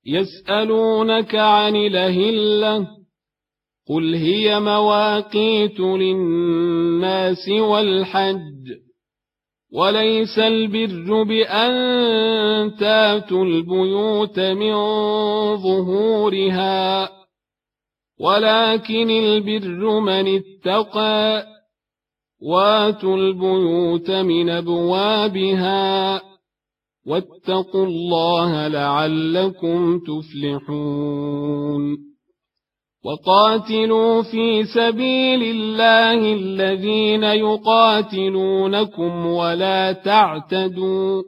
يسألونك عن الأهلة قل هي مواقيت للناس والحج وليس البر بأن تاتوا البيوت من ظهورها ولكن البر من اتقى واتوا البيوت من أبوابها واتقوا الله لعلكم تفلحون وقاتلوا في سبيل الله الذين يقاتلونكم ولا تعتدوا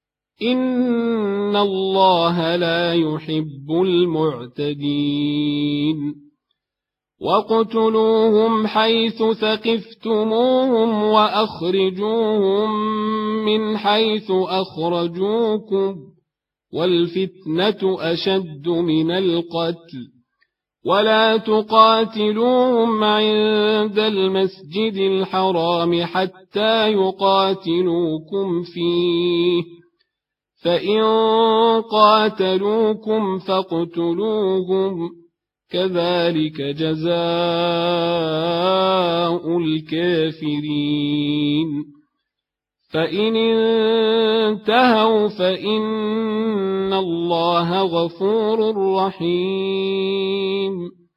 إن الله لا يحب المعتدين واقتلوهم حيث ثقفتموهم وأخرجوهم من حيث أخرجوكم والفتنة أشد من القتل ولا تقاتلوهم عند المسجد الحرام حتى يقاتلوكم فيه فإن قاتلوكم فاقتلوهم كذلك جزاء الكافرين فإن انتهوا فإن الله غفور رحيم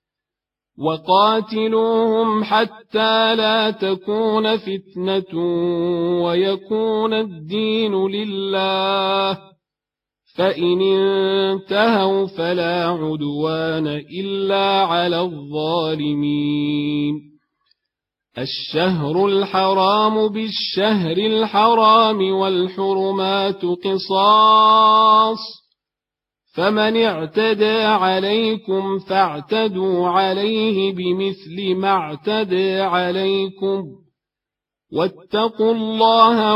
وقاتلوهم حتى لا تكون فتنة ويكون الدين لله فإن انتهوا فلا عدوان إلا على الظالمين الشهر الحرام بالشهر الحرام والحرمات قصاص فمن اعتدى عليكم فاعتدوا عليه بمثل ما اعتدى عليكم واتقوا الله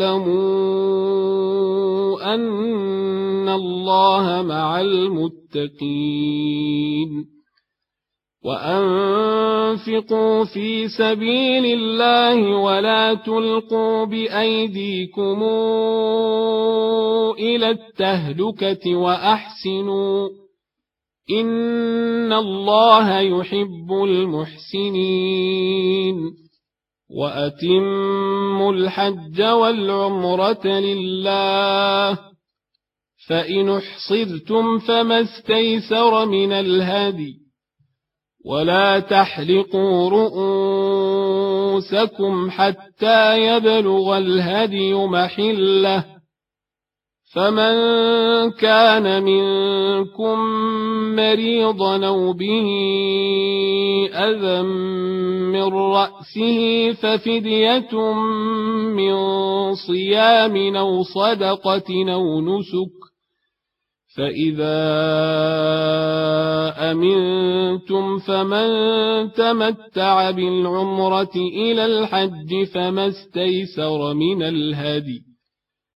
واعلموا أن الله مع المتقين وأنفقوا في سبيل الله ولا تلقوا بأيديكم إلى التهلكة وأحسنوا إن الله يحب المحسنين وأتموا الحج والعمرة لله فإن احصرتم فما استيسر من الهدي ولا تحلقوا رؤوسكم حتى يبلغ الهدي محله فمن كان منكم مريضا أو به أذى من رأسه ففدية من صيام أو صدقة أو نسك فإذا أمنتم فمن تمتع بالعمرة إلى الحج فما استيسر من الهدي